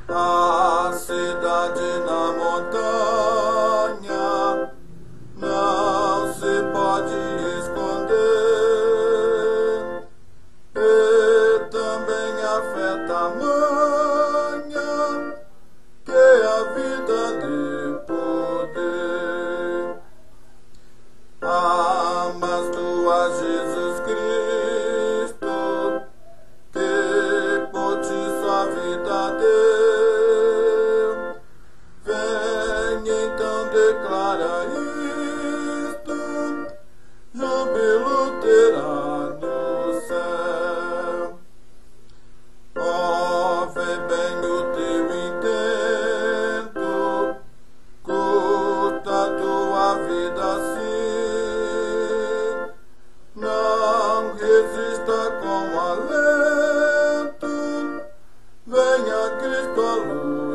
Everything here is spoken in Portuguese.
A cidade na montanha não se pode esconder, e também afeta a manha que a vida lhe poder. Mas tu a Jesus Cristo, que por ti sua vida deu. Vem então, declara isto, júbilo terá no céu. Ó, vê bem o teu intento, curta tua vida assim, não resista com alento, venha Cristo à luz.